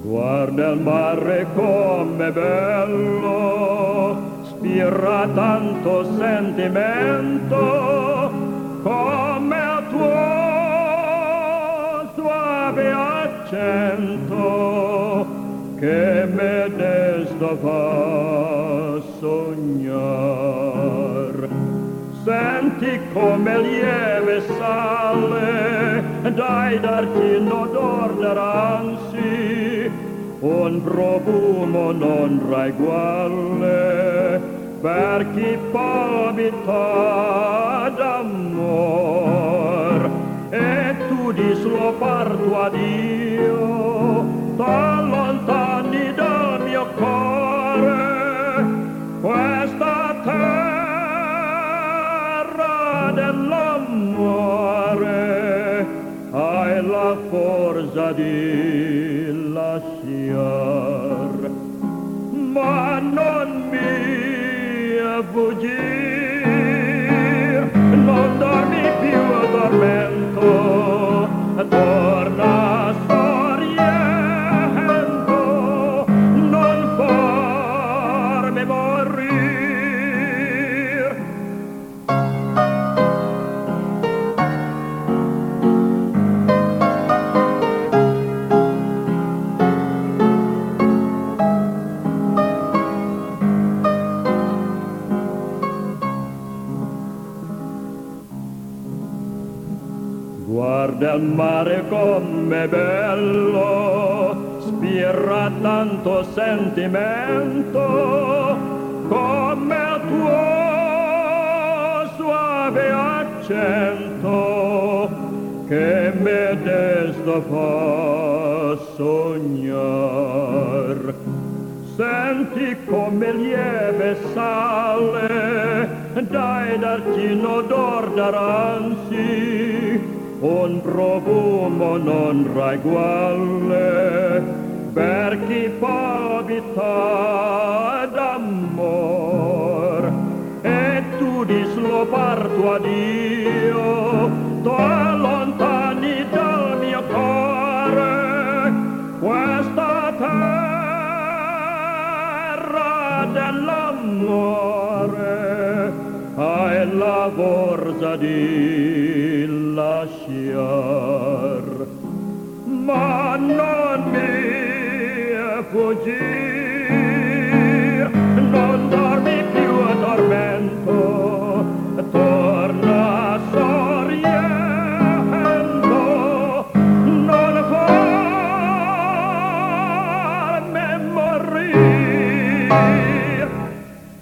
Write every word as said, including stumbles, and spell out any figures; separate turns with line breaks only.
Guarda il mare com'è bello, spira tanto sentimento, come il tuo suave accento, che me desta fa sognar. Senti come lieve sale, dai darti un odor d'aranzi, un profumo non uguale per chi può abitare d'amor. E tu dislo parto a Dio, t'allontani dal mio cuore, questa terra dell'amore hai la forza di lasciar, ma non mi fuggir, non dormi più a tormento, torna sorriendo, non farmi morire. Guarda il mare com'è bello, spira tanto sentimento, come il tuo suave accento, che me desta fa sognar. Senti come lieve sale, dai darti un odor d'aranzi, un profumo non uguale per chi può abitare d'amor. E tu dislo parto a Dio, t'allontani dal mio cuore, questa terra dell'amore hai la forza di lasciar, ma non mi fuggir, non dormi più a tormento, torna sorriendo, non farmi morire.